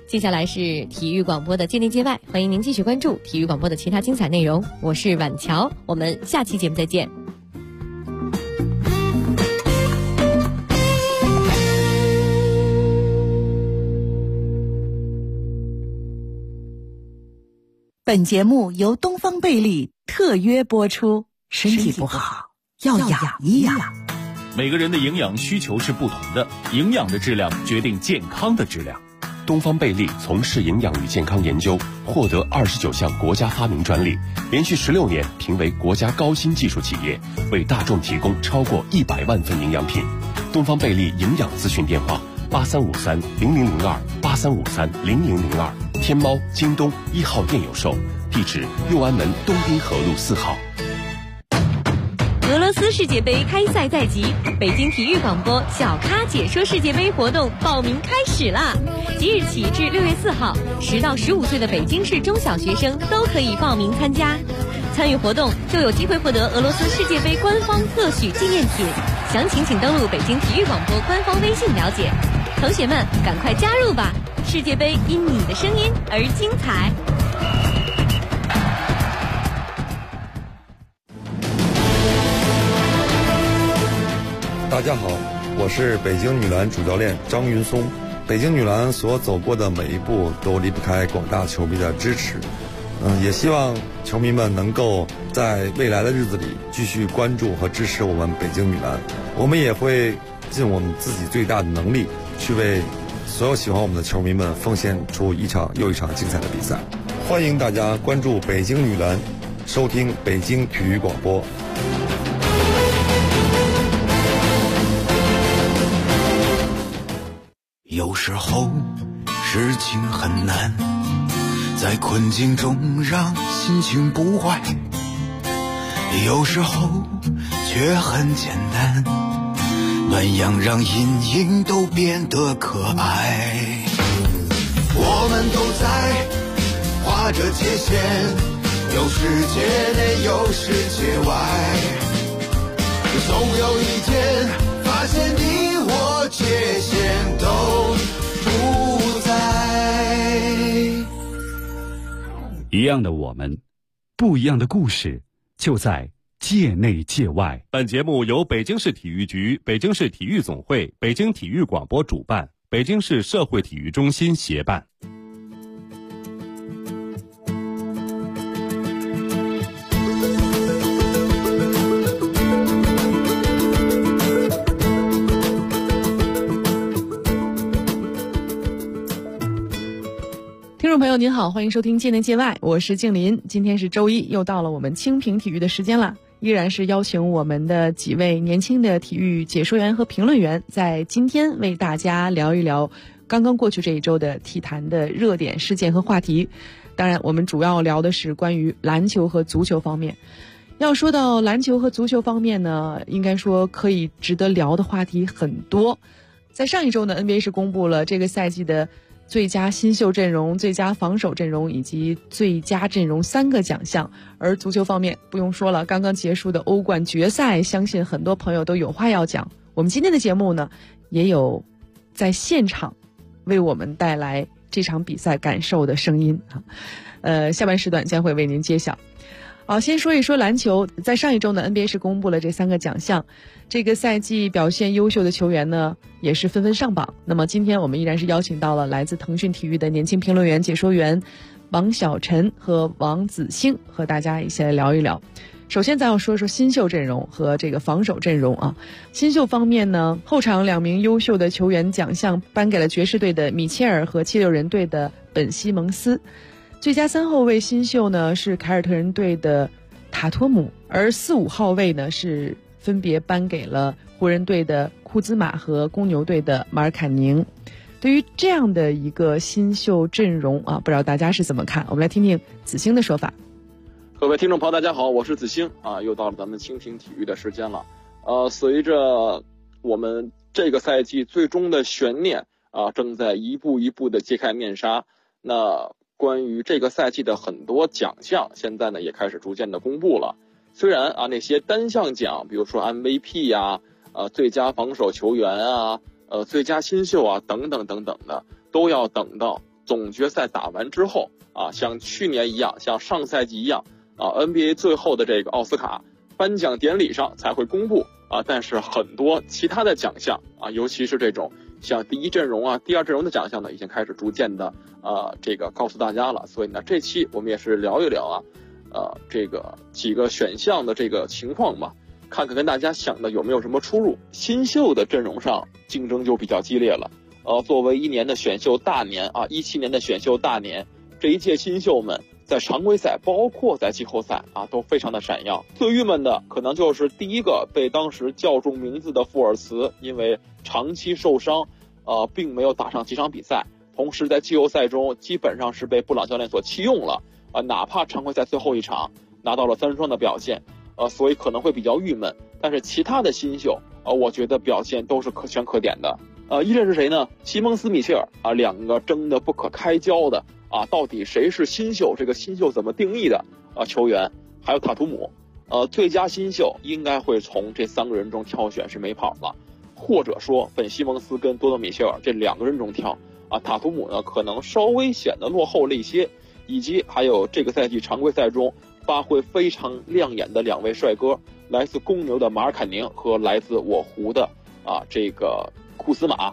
接下来是体育广播的界内界外，欢迎您继续关注体育广播的其他精彩内容。我是婉乔，我们下期节目再见。 本节目由东方贝利特约播出，身体不好要养一养。 每个人的营养需求是不同的，营养的质量决定健康的质量。 东方贝利从事营养与健康研究，获得29项国家发明专利，连续16年评为国家高新技术企业，为大众提供超过100万份营养品。东方贝利营养咨询电话83530002，83530002，天猫、京东1号店有售，地址右安门东滨河路4号。 俄罗斯世界杯开赛在即，北京体育广播小咖解说世界杯活动报名开始啦！即日起至6月4号，10到15岁的北京市中小学生都可以报名参加。参与活动就有机会获得俄罗斯世界杯官方特许纪念品，详情请登录北京体育广播官方微信了解。同学们，赶快加入吧！世界杯因你的声音而精彩。 大家好，我是北京女篮主教练张云松。北京女篮所走过的每一步都离不开广大球迷的支持。也希望球迷们能够在未来的日子里继续关注和支持我们北京女篮。我们也会尽我们自己最大的能力，去为所有喜欢我们的球迷们奉献出一场又一场精彩的比赛。欢迎大家关注北京女篮，收听北京体育广播。 有时候事情很难，在困境中让心情不坏，有时候却很简单，暖阳让阴影都变得可爱。我们都在画着界限，有世界内有世界外，总有一天发现你我界限都不在。 一样的我们，不一样的故事，就在界内界外。 本节目由北京市体育局、北京市体育总会、北京体育广播主办，北京市社会体育中心协办。 听众朋友您好，欢迎收听界内界外，我是静林。今天是周一，又到了我们蜻蜓体育的时间了，依然是邀请我们的几位年轻的体育解说员和评论员，在今天为大家聊一聊刚刚过去这一周的体坛的热点事件和话题。当然我们主要聊的是关于篮球和足球方面。要说到篮球和足球方面呢，应该说可以值得聊的话题很多。在上一周呢， NBA 是公布了这个赛季的最佳新秀阵容、最佳防守阵容以及最佳阵容3个奖项。而足球方面不用说了，刚刚结束的欧冠决赛，相信很多朋友都有话要讲。我们今天的节目呢，也有在现场为我们带来这场比赛感受的声音下半时段将会为您揭晓。好，先说一说篮球。在上一周呢， NBA 是公布了这3个奖项，这个赛季表现优秀的球员呢也是纷纷上榜。那么今天我们依然是邀请到了来自腾讯体育的年轻评论员、解说员王晓晨和王子星，和大家一起来聊一聊。首先咱要说说新秀阵容和这个防守阵容啊。新秀方面呢，后场2名优秀的球员奖项颁给了爵士队的米切尔和76人队的本西蒙斯。最佳3后卫新秀呢是凯尔特人队的塔托姆，而4、5号位呢是分别颁给了湖人队的库兹马和公牛队的马尔坎宁。对于这样的一个新秀阵容啊，不知道大家是怎么看？我们来听听子星的说法。 各位听众朋友大家好，我是子星啊，又到了咱们蜻蜓体育的时间了。随着我们这个赛季最终的悬念啊，正在一步一步的揭开面纱。那关于这个赛季的很多奖项，现在呢也开始逐渐的公布了。虽然啊那些单项奖，比如说 MVP 呀、最佳防守球员啊、最佳新秀啊等等等等的，都要等到总决赛打完之后啊，像去年一样，像上赛季一样啊 ，NBA 最后的这个奥斯卡颁奖典礼上才会公布啊。但是很多其他的奖项啊，尤其是这种像第一阵容啊、第二阵容的奖项呢，已经开始逐渐的这个告诉大家了。所以呢，这期我们也是聊一聊这个几个选项的这个情况吧，看看跟大家想的有没有什么出入。新秀的阵容上竞争就比较激烈了。作为一年的选秀大年啊，17年的选秀大年，这一届新秀们在常规赛包括在季后赛啊都非常的闪耀。最郁闷的可能就是第一个被当时叫中名字的富尔茨，因为长期受伤并没有打上几场比赛，同时在季后赛中基本上是被布朗教练所弃用了哪怕常规赛最后一场拿到了3双的表现所以可能会比较郁闷。但是其他的新秀我觉得表现都是可圈可点的。一阵是谁呢？西蒙斯、米切尔两个争得不可开交的到底谁是新秀，这个新秀怎么定义的球员，还有塔图姆最佳新秀应该会从这3个人中挑选是没跑了，或者说本西蒙斯跟多诺米切尔这2个人中挑塔图姆呢可能稍微显得落后了一些，以及还有这个赛季常规赛中发挥非常亮眼的2位帅哥，来自公牛的马尔坎宁和来自我湖的这个库兹马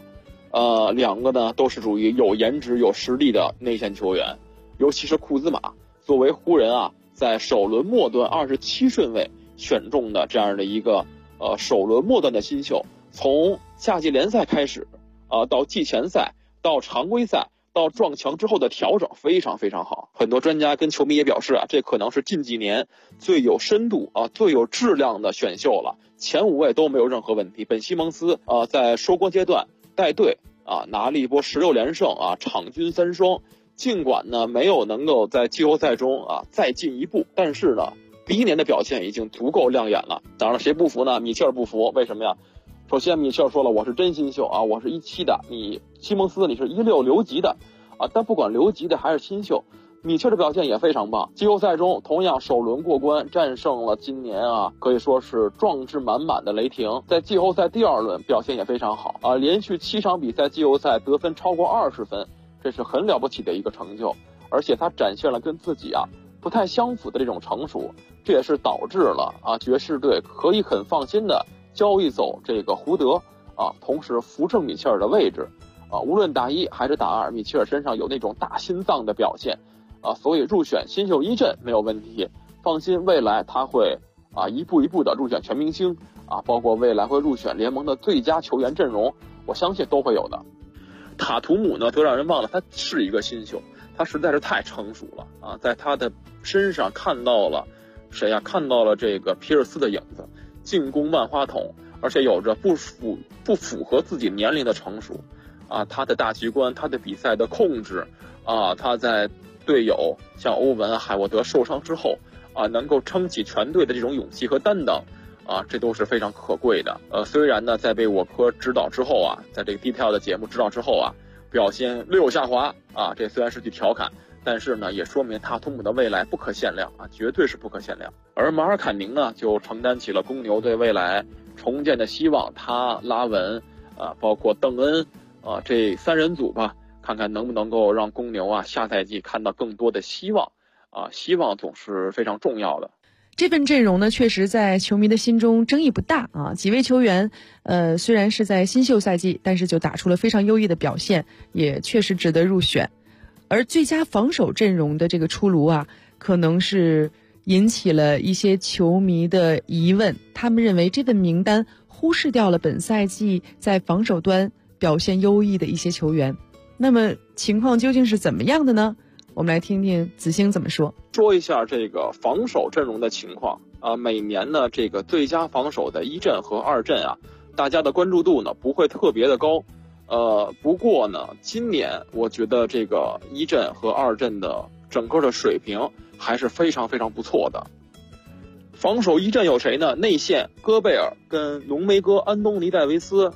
，2个呢都是属于有颜值有实力的内线球员，尤其是库兹马作为湖人在首轮末段27顺位选中的这样的一个首轮末段的新秀，从夏季联赛开始到季前赛到常规赛到撞墙之后的调整非常非常好。很多专家跟球迷也表示这可能是近几年最有深度最有质量的选秀了，前5位都没有任何问题。本西蒙斯在收官阶段带队拿了一波16连胜场均3双，尽管呢没有能够在季后赛中再进一步，但是呢第一年的表现已经足够亮眼了。当然了，谁不服呢？米切尔不服，为什么呀？首先米切尔说了，我是真新秀我是17的，你西蒙斯你是16留级的但不管留级的还是新秀，米切尔的表现也非常棒。季后赛中同样首轮过关，战胜了今年可以说是壮志满满的雷霆。在季后赛第2轮表现也非常好连续7场比赛季后赛得分超过20分，这是很了不起的一个成就。而且他展现了跟自己不太相符的这种成熟，这也是导致了爵士队可以很放心的交易走这个胡德同时扶正米切尔的位置无论打1还是打2，米切尔身上有那种大心脏的表现所以入选新秀1阵没有问题。放心，未来他会一步一步的入选全明星包括未来会入选联盟的最佳球员阵容，我相信都会有的。塔图姆呢则让人忘了他是一个新秀，他实在是太成熟了在他的身上看到了谁看到了这个皮尔斯的影子，进攻万花筒，而且有着不符合自己年龄的成熟他的大局观，他的比赛的控制他在队友像欧文、海沃德受伤之后能够撑起全队的这种勇气和担当这都是非常可贵的。虽然呢在被我科指导之后在这个 detail 的节目指导之后表现略有下滑这虽然是句调侃，但是呢也说明塔图姆的未来不可限量绝对是不可限量。而马尔坎宁呢就承担起了公牛队未来重建的希望，他拉文包括邓恩这3人组吧，看看能不能够让公牛下赛季看到更多的希望希望总是非常重要的。 这份阵容呢，确实在球迷的心中争议不大几位球员虽然是在新秀赛季，但是就打出了非常优异的表现，也确实值得入选。而最佳防守阵容的这个出炉可能是引起了一些球迷的疑问，他们认为这份名单忽视掉了本赛季在防守端表现优异的一些球员。那么情况究竟是怎么样的呢？我们来听听子星怎么说。 说一下这个防守阵容的情况每年呢这个最佳防守的1阵和2阵大家的关注度呢不会特别的高不过呢今年我觉得这个1阵和2阵的整个的水平还是非常非常不错的。防守1阵有谁呢？内线戈贝尔跟浓眉哥安东尼戴维斯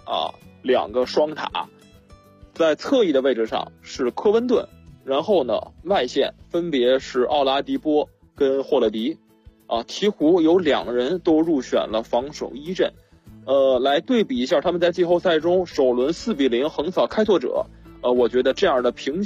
2个双塔，在侧翼的位置上是科温顿，然后呢外线分别是奥拉迪波跟霍勒迪鹈鹕有2人都入选了防守1阵来对比一下他们在季后赛中首轮4-0横扫开拓者我觉得这样的评选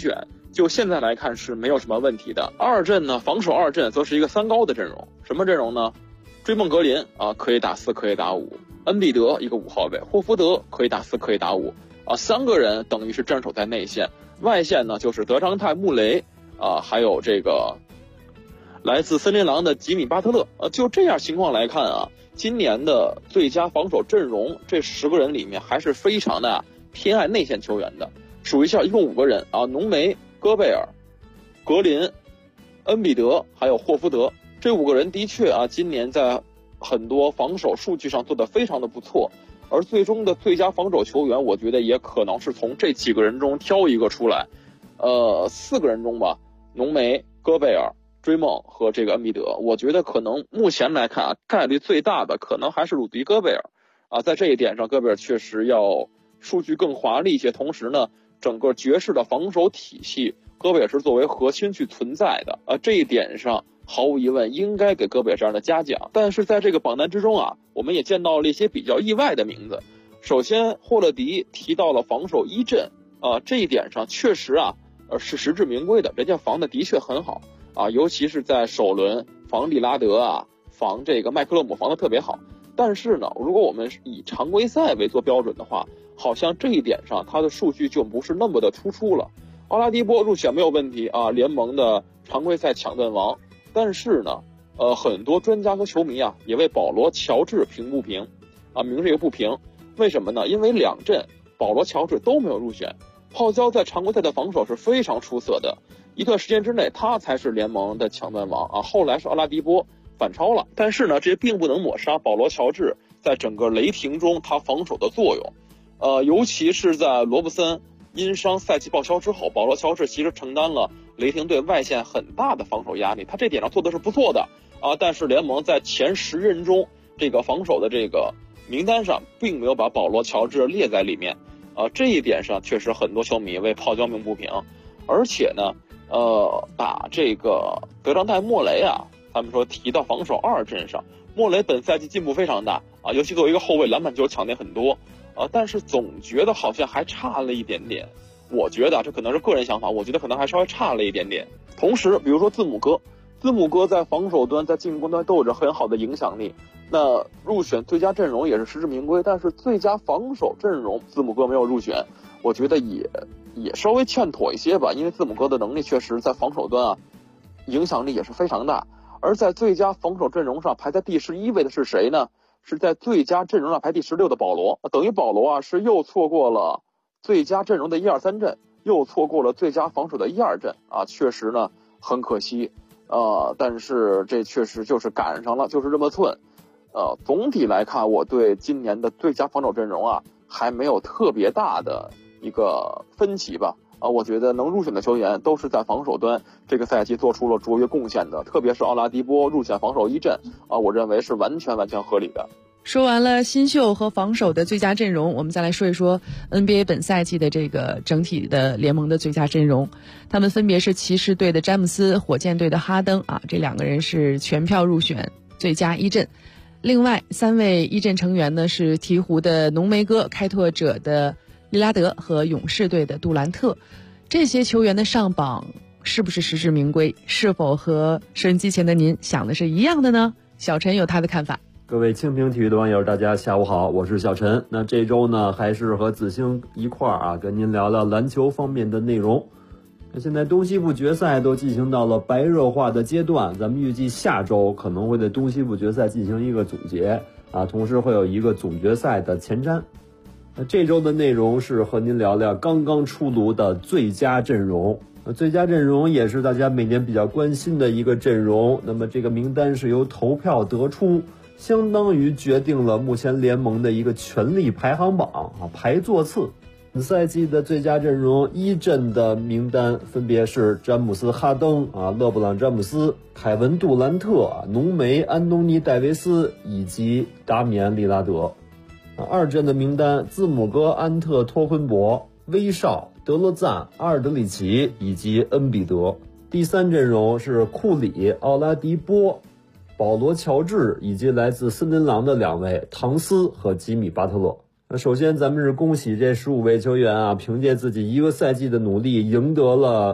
就现在来看是没有什么问题的。二阵呢，防守二阵则是一个3高的阵容。什么阵容呢？追梦格林啊，可以打4，可以打5；恩比德一个5号位，霍福德可以打4，可以打5啊，3个人等于是镇守在内线，外线呢就是德章泰、穆雷啊，还有这个来自森林狼的吉米巴特勒。就这样情况来看啊，今年的最佳防守阵容这10个人里面还是非常的偏爱内线球员的。数一下，一共5个人啊，浓眉、戈贝尔、格林、恩比德还有霍福德，这5个人的确啊，今年在很多防守数据上做得非常的不错。而最终的最佳防守球员，我觉得也可能是从这几个人中挑一个出来。4个人中吧，浓眉、戈贝尔、追梦和这个恩比德，我觉得可能目前来看啊，概率最大的可能还是鲁迪·戈贝尔啊。在这一点上，戈贝尔确实要数据更华丽一些，同时呢，整个爵士的防守体系，戈贝尔是作为核心去存在的啊。这一点上毫无疑问应该给戈贝尔这样的嘉奖。但是在这个榜单之中啊，我们也见到了一些比较意外的名字。首先，霍勒迪提到了防守一阵啊，这一点上确实啊，是实至名归的，人家防的的确很好啊，尤其是在首轮防利拉德啊，防这个麦克勒姆防的特别好。但是呢，如果我们以常规赛为做标准的话，好像这一点上他的数据就不是那么的突出了。奥拉迪波入选没有问题啊，联盟的常规赛抢断王。但是呢，很多专家和球迷啊也为保罗·乔治评不评啊，明这个不评。为什么呢？因为2阵保罗·乔治都没有入选。泡椒在常规赛的防守是非常出色的，一段时间之内他才是联盟的抢断王啊，后来是奥拉迪波反超了。但是呢，这并不能抹杀保罗·乔治在整个雷霆中他防守的作用。尤其是在罗布森因伤赛季报销之后，保罗·乔治其实承担了雷霆队外线很大的防守压力，他这点上做的是不错的啊。但是联盟在前10人中这个防守的这个名单上并没有把保罗·乔治列在里面这一点上确实很多球迷为泡椒鸣不平。而且呢把这个德章泰·莫雷啊，他们说提到防守二阵上，莫雷本赛季进步非常大啊，尤其作为一个后卫，篮板球抢点很多但是总觉得好像还差了一点点。我觉得这可能是个人想法，我觉得可能还稍微差了一点点。同时比如说字母哥在防守端在进攻端都有着很好的影响力，那入选最佳阵容也是实至名归。但是最佳防守阵容字母哥没有入选，我觉得也稍微欠妥一些吧，因为字母哥的能力确实在防守端啊影响力也是非常大。而在最佳防守阵容上排在第11位的是谁呢？是在最佳阵容上排第16的保罗，等于保罗啊是又错过了最佳阵容的1、2、3阵，又错过了最佳防守的1、2阵啊，确实呢很可惜但是这确实就是赶上了，就是这么寸。总体来看，我对今年的最佳防守阵容啊还没有特别大的一个分歧吧我觉得能入选的球员都是在防守端这个赛季做出了卓越贡献的，特别是奥拉迪波入选防守一阵我认为是完全合理的。 说完了新秀和防守的最佳阵容，我们再来说一说 NBA 本赛季的这个整体的联盟的最佳阵容。他们分别是骑士队的詹姆斯、火箭队的哈登这2个人是全票入选最佳一阵。另外3位一阵成员呢是鹈鹕的浓眉哥、开拓者的利拉德和勇士队的杜兰特。这些球员的上榜是不是实至名归？是否和收音机前的您想的是一样的呢？小陈有他的看法。 各位蜻蜓体育的网友，大家下午好，我是小陈。那这周呢，还是和子星一块儿跟您聊聊篮球方面的内容。那现在东西部决赛都进行到了白热化的阶段，咱们预计下周可能会对东西部决赛进行一个总结同时会有一个总决赛的前瞻。那这周的内容是和您聊聊刚刚出炉的最佳阵容。最佳阵容也是大家每年比较关心的一个阵容，那么这个名单是由投票得出，相当于决定了目前联盟的一个权力排行榜排座次。本赛季的最佳阵容一阵的名单分别是詹姆斯、哈登勒布朗詹姆斯、凯文杜兰特浓眉安东尼戴维斯以及达米安利拉德。二阵的名单字母哥安特托昆博、威少、德罗赞、阿尔德里奇以及恩比德。第三阵容是库里、奥拉迪波、保罗乔治以及来自森林狼的2位唐斯和吉米巴特勒。首先咱们是恭喜这15位球员凭借自己一个赛季的努力赢得了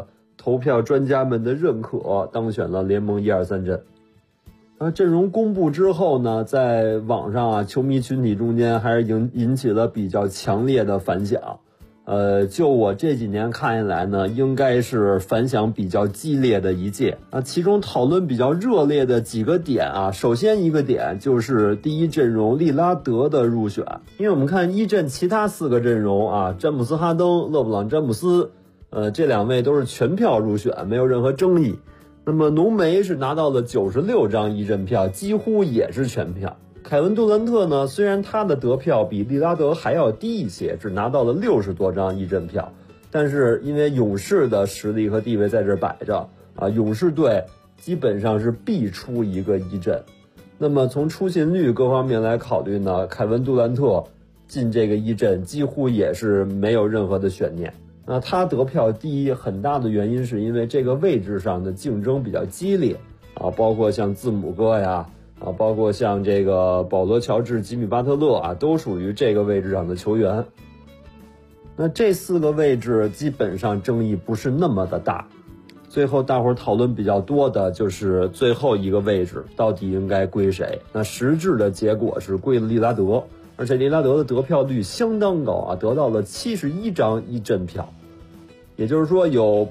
投票专家们的认可，当选了联盟1、2、3阵。阵容公布之后呢，在网上啊，球迷群体中间还是引起了比较强烈的反响。就我这几年看下来呢，应该是反响比较激烈的一届。其中讨论比较热烈的几个点啊，首先一个点就是第一阵容利拉德的入选，因为我们看一阵其他4个阵容啊，詹姆斯哈登、勒布朗詹姆斯，这2位都是全票入选，没有任何争议。那么浓眉是拿到了96张一阵票，几乎也是全票。凯文杜兰特呢，虽然他的得票比利拉德还要低一些，只拿到了60多张一阵票，但是因为勇士的实力和地位在这摆着啊，勇士队基本上是必出一个一阵。那么从出勤率各方面来考虑呢，凯文杜兰特进这个一阵几乎也是没有任何的悬念。那他得票低很大的原因是因为这个位置上的竞争比较激烈啊，包括像字母哥呀啊，包括像这个保罗乔治、吉米巴特勒啊，都属于这个位置上的球员。那这4个位置基本上争议不是那么的大，最后大伙儿讨论比较多的就是最后一个位置到底应该归谁。那实质的结果是归了利拉德，而且利拉德的得票率相当高啊，得到了71张一阵票，也就是说有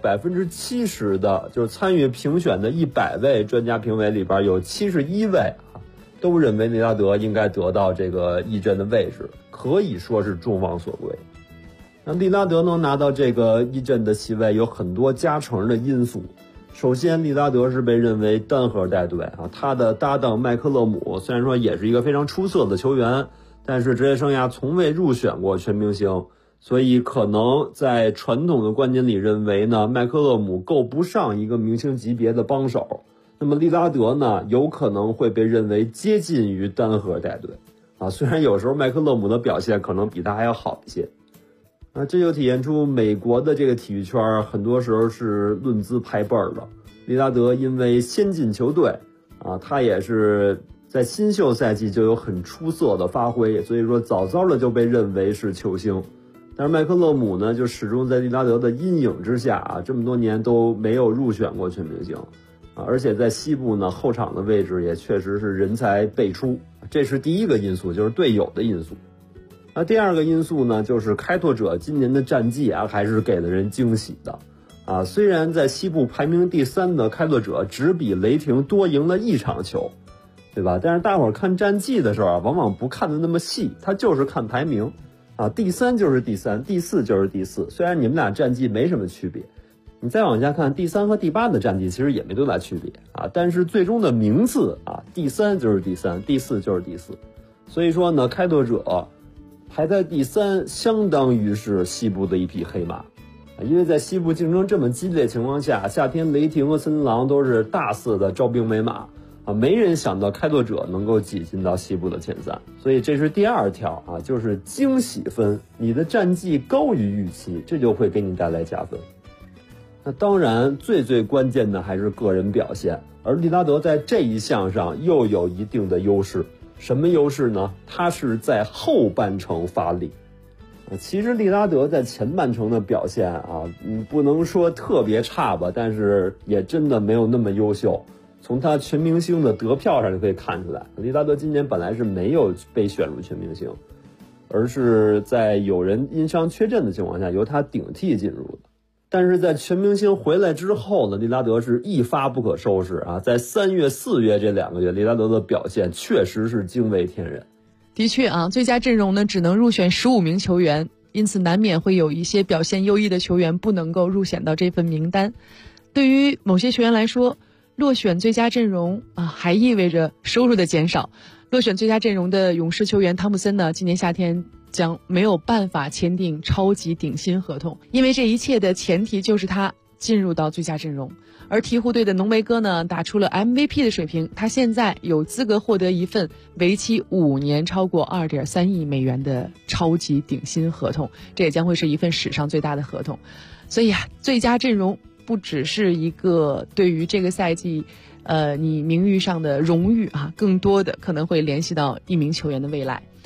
70%的，就是参与评选的100位专家评委里边有71位啊，都认为利拉德应该得到这个一阵的位置，可以说是众望所归。那利拉德能拿到这个一阵的席位有很多加成的因素。首先，利拉德是被认为单核带队啊，他的搭档麦克勒姆虽然说也是一个非常出色的球员，但是职业生涯从未入选过全明星，所以可能在传统的观点里认为呢，麦克勒姆够不上一个明星级别的帮手。那么利拉德呢，有可能会被认为接近于单核带队啊，虽然有时候麦克勒姆的表现可能比他还要好一些。这就体现出美国的这个体育圈很多时候是论资排辈的。利拉德因为先进球队啊，他也是在新秀赛季就有很出色的发挥，所以说早早的就被认为是球星。但是麦克勒姆呢，就始终在利拉德的阴影之下啊，这么多年都没有入选过全明星啊，而且在西部呢，后场的位置也确实是人才辈出，这是第一个因素，就是队友的因素。那第二个因素呢，就是开拓者今年的战绩啊，还是给了人惊喜的啊。虽然在西部排名第3的开拓者只比雷霆多赢了1场球，对吧？但是大伙儿看战绩的时候啊，往往不看的那么细，他就是看排名啊，第3就是第3，第4就是第4。虽然你们俩战绩没什么区别，你再往下看第3和第8的战绩其实也没多大区别啊，但是最终的名次啊，第3就是第3，第4就是第4。所以说呢，开拓者排在第3，相当于是西部的一匹黑马，因为在西部竞争这么激烈的情况下，夏天雷霆和森林狼都是大肆的招兵买马啊，没人想到开拓者能够挤进到西部的前3，所以这是第2条啊，就是惊喜分，你的战绩高于预期，这就会给你带来加分。那当然最关键的还是个人表现，而利拉德在这一项上又有一定的优势。什么优势呢？他是在后半程发力。其实利拉德在前半程的表现啊，不能说特别差吧，但是也真的没有那么优秀。从他全明星的得票上就可以看出来，利拉德今年本来是没有被选入全明星，而是在有人因伤缺阵的情况下由他顶替进入的。但是在全明星回来之后呢，利拉德是一发不可收拾啊！在3月、4月这2个月，利拉德的表现确实是惊为天人。 的确啊，最佳阵容呢只能入选15名球员，因此难免会有一些表现优异的球员不能够入选到这份名单。对于某些球员来说，落选最佳阵容啊，还意味着收入的减少。落选最佳阵容的勇士球员汤普森呢，今年夏天将没有办法签订超级顶薪合同，因为这一切的前提就是他进入到最佳阵容。而鹈鹕队的浓眉哥呢，打出了 MVP 的水平，他现在有资格获得一份为期5年超过2.3亿美元的超级顶薪合同，这也将会是一份史上最大的合同。所以啊，最佳阵容不只是一个对于这个赛季你名誉上的荣誉啊，更多的可能会联系到一名球员的未来。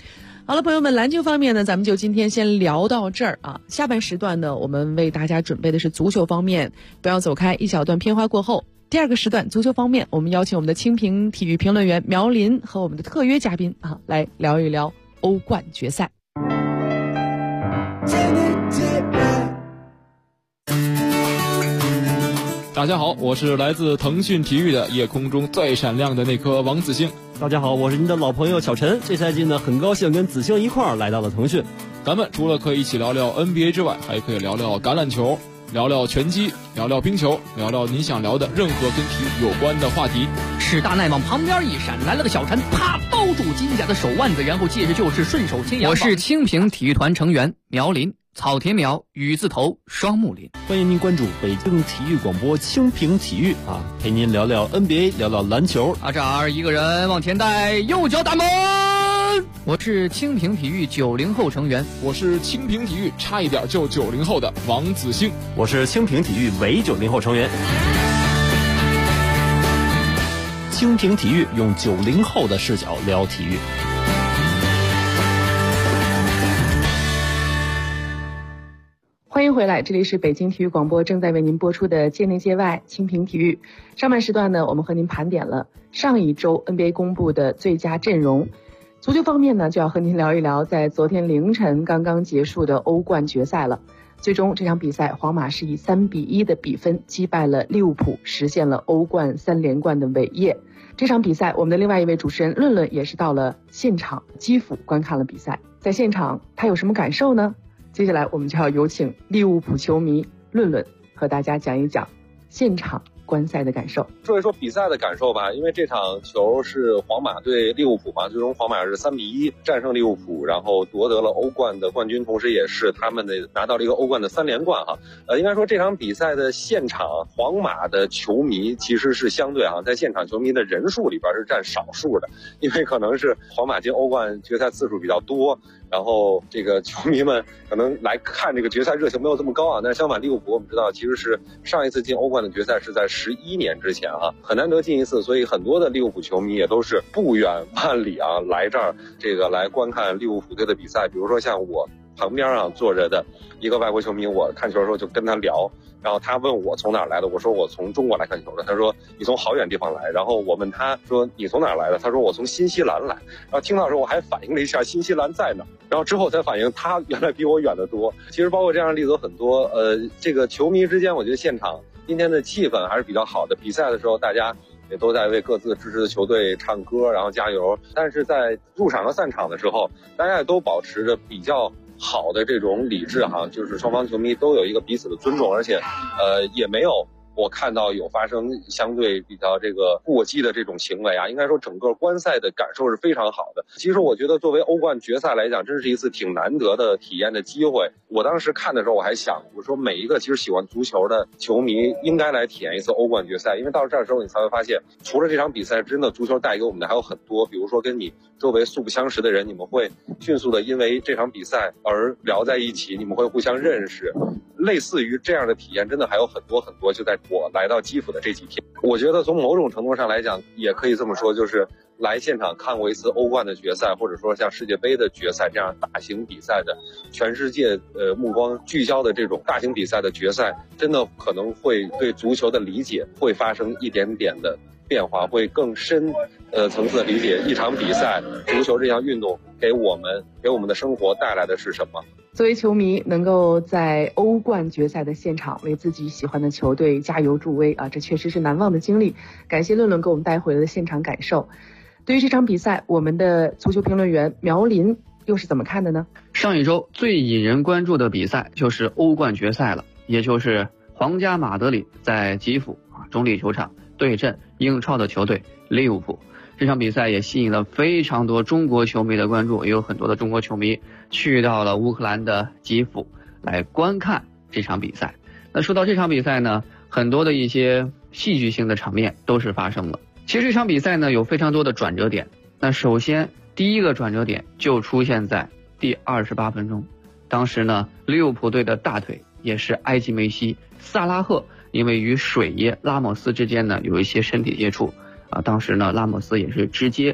好了，朋友们，篮球方面呢，咱们就今天先聊到这儿啊。下半时段呢，我们为大家准备的是足球方面，不要走开，一小段片花过后，第二个时段足球方面，我们邀请我们的清平体育评论员苗林和我们的特约嘉宾啊，来聊一聊欧冠决赛。 大家好，我是来自腾讯体育的夜空中最闪亮的那颗王子星。 大家好，我是您的老朋友小陈。这赛季呢，很高兴跟子星一块儿来到了腾讯。 咱们除了可以一起聊聊 NBA 之外，还可以聊聊橄榄球，聊聊拳击，聊聊冰球，聊聊你想聊的任何跟体育有关的话题。 史大奈往旁边一闪，来了个小陈，啪包住金甲的手腕子，然后接着就是顺手牵羊。我是清平体育团成员苗林，草田苗，雨字头，双木林。 欢迎您关注北京体育广播清平体育啊，陪您聊聊 NBA， 聊聊篮球。 啊，这儿一个人往前带，右脚打门。我是清平体育90后成员， 我是清平体育差一点就90后的王子星， 我是清平体育伪90后成员。清平体育用90后的视角聊体育。 欢迎回来，这里是北京体育广播正在为您播出的界内界外清平体育。上半时段呢，我们和您盘点了上一周 NBA 公布的最佳阵容。足球方面呢，就要和您聊一聊在昨天凌晨刚刚结束的欧冠决赛了。最终这场比赛，皇马是以3-1的比分击败了利物浦，实现了欧冠3连冠的伟业。这场比赛，我们的另外一位主持人论论也是到了现场基辅观看了比赛。在现场，他有什么感受呢？接下来我们就要有请利物浦球迷论论和大家讲一讲现场观赛的感受。 说一说比赛的感受吧，因为这场球是皇马对利物浦嘛，最终皇马是3-1战胜利物浦，然后夺得了欧冠的冠军，同时也是他们的拿到了一个欧冠的3连冠哈。应该说这场比赛的现场，皇马的球迷其实是相对在现场球迷的人数里边是占少数的，因为可能是皇马进欧冠决赛次数比较多，然后这个球迷们可能来看这个决赛热情没有这么高啊。但是相反，利物浦我们知道其实是上一次进欧冠的决赛是在11年之前很难得进一次，所以很多的利物浦球迷也都是不远万里来这儿来观看利物浦队的比赛。比如说像我旁边坐着的一个外国球迷，我看球的时候就跟他聊，然后他问我从哪儿来的，我说我从中国来看球的，他说你从好远地方来，然后我问他说你从哪儿来的，他说我从新西兰来，然后听到的时候我还反应了一下新西兰在哪，然后之后才反应他原来比我远得多。其实包括这样的例子很多，这个球迷之间我觉得现场今天的气氛还是比较好的，比赛的时候大家也都在为各自支持的球队唱歌然后加油，但是在入场和散场的时候大家也都保持着比较好的这种理智就是双方球迷都有一个彼此的尊重，而且也没有我看到有发生相对比较这个过激的这种行为应该说整个观赛的感受是非常好的。其实我觉得作为欧冠决赛来讲，真是一次挺难得的体验的机会。我当时看的时候我还想，我说每一个其实喜欢足球的球迷应该来体验一次欧冠决赛，因为到这儿的时候你才会发现，除了这场比赛，真的足球带给我们的还有很多，比如说跟你周围素不相识的人，你们会迅速的因为这场比赛而聊在一起，你们会互相认识，类似于这样的体验真的还有很多很多。就在我来到基辅的这几天，我觉得从某种程度上来讲也可以这么说，就是来现场看过一次欧冠的决赛，或者说像世界杯的决赛这样大型比赛的，全世界目光聚焦的这种大型比赛的决赛，真的可能会对足球的理解会发生一点点的变化，会更深层次的理解一场比赛足球这项运动给我们的生活带来的是什么。 作为球迷，能够在欧冠决赛的现场为自己喜欢的球队加油助威这确实是难忘的经历。感谢论论给我们带回来的现场感受。对于这场比赛，我们的足球评论员苗林又是怎么看的呢？ 上一周最引人关注的比赛就是欧冠决赛了，也就是皇家马德里在基辅中立球场对阵英超的球队利物浦。这场比赛也吸引了非常多中国球迷的关注，也有很多的中国球迷去到了乌克兰的基辅来观看这场比赛。那说到这场比赛呢，很多的一些戏剧性的场面都是发生了。其实这场比赛呢有非常多的转折点。那首先第一个转折点就出现在第28分钟，当时呢利物浦队的大腿也是埃及梅西萨拉赫，因为与水爷拉莫斯之间呢有一些身体接触当时呢拉莫斯也是直接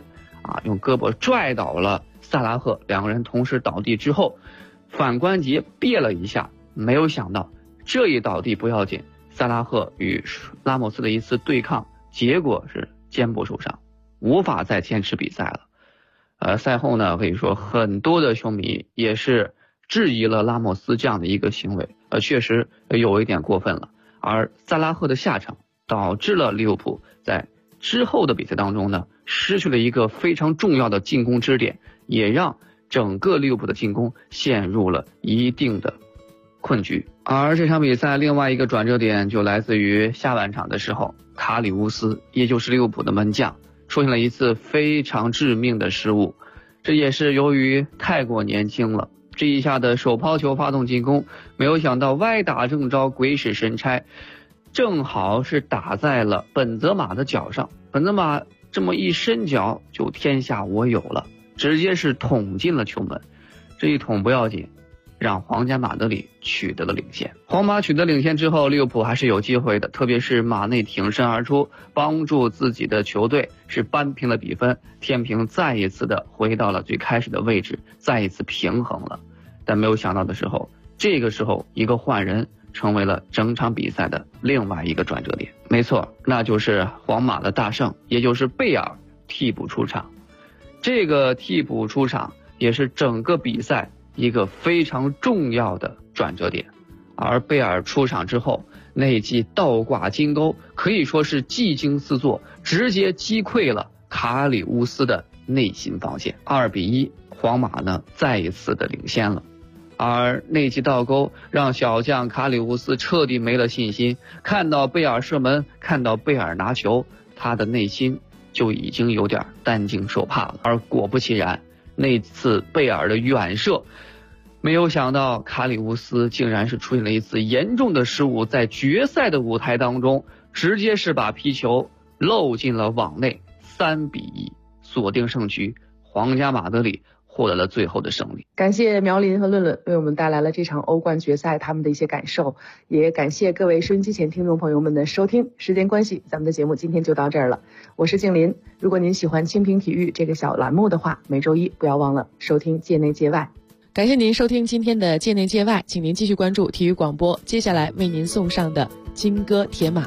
用胳膊拽倒了萨拉赫，两个人同时倒地之后，反关节别了一下，没有想到这一倒地不要紧，萨拉赫与拉莫斯的一次对抗，结果是肩部受伤，无法再坚持比赛了。赛后呢，可以说很多的球迷也是质疑了拉莫斯这样的一个行为，确实有一点过分了。而萨拉赫的下场导致了利物浦在之后的比赛当中呢，失去了一个非常重要的进攻支点，也让整个利物浦的进攻陷入了一定的困局。而这场比赛另外一个转折点就来自于下半场的时候，卡里乌斯也就是利物浦的门将出现了一次非常致命的失误，这也是由于太过年轻了，这一下的手抛球发动进攻，没有想到歪打正着，鬼使神差，正好是打在了本泽马的脚上，本泽马这么一伸脚就天下我有了，直接是捅进了球门。这一捅不要紧，让皇家马德里取得了领先。皇马取得领先之后，利物浦还是有机会的，特别是马内挺身而出，帮助自己的球队是扳平了比分，天平再一次的回到了最开始的位置，再一次平衡了。但没有想到的时候，这个时候一个换人成为了整场比赛的另外一个转折点。没错，那就是皇马的大胜，也就是贝尔替补出场。这个替补出场也是整个比赛一个非常重要的转折点。而贝尔出场之后，那记倒挂金钩可以说是技惊四座，直接击溃了卡里乌斯的内心防线。2-1，皇马呢再一次的领先了。而那记倒钩让小将卡里乌斯彻底没了信心，看到贝尔射门，看到贝尔拿球，他的内心就已经有点担惊受怕了。而果不其然，那次贝尔的远射，没有想到卡里乌斯竟然是出现了一次严重的失误，在决赛的舞台当中直接是把皮球漏进了网内，3-1锁定胜局，皇家马德里获得了最后的胜利。 感谢苗林和论论为我们带来了这场欧冠决赛他们的一些感受，也感谢各位收音机前听众朋友们的收听。时间关系，咱们的节目今天就到这儿了。我是静林，如果您喜欢清评体育这个小栏目的话，每周一不要忘了收听界内界外。感谢您收听今天的界内界外，请您继续关注体育广播，接下来为您送上的金戈铁马。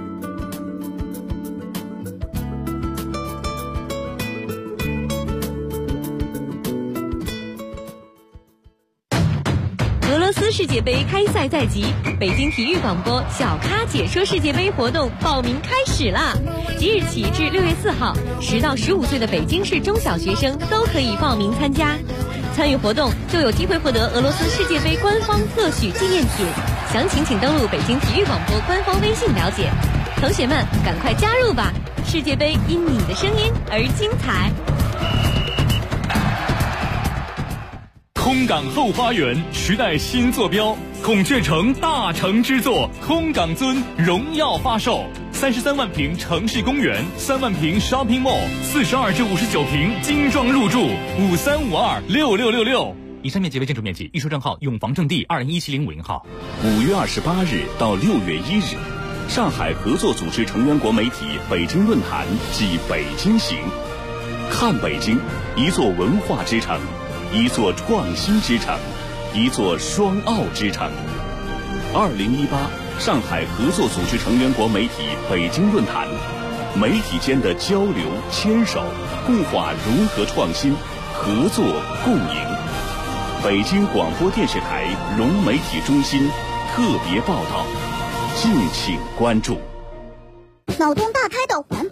俄罗斯世界杯开赛在即，北京体育广播小咖解说世界杯活动报名开始啦！即日起至6月4号，10到15岁的北京市中小学生都可以报名参加。参与活动就有机会获得俄罗斯世界杯官方特许纪念品，详情请登录北京体育广播官方微信了解。同学们，赶快加入吧！世界杯因你的声音而精彩。 空港后花园时代新坐标，孔雀城大成之作空港尊荣耀发售，33万平城市公园，3万平 shopping mall，42至59平精装入住，53526666。以上面积为建筑面积，预售账号永房正地2017050号。 5月28日到6月1日，上海合作组织成员国媒体北京论坛暨北京行，看北京，一座文化之城，一座创新之城，一座双奥之城。2018上海合作组织成员国媒体北京论坛，媒体间的交流牵手，固化融合创新，合作共赢。北京广播电视台融媒体中心特别报道，敬请关注。 脑洞大开的环保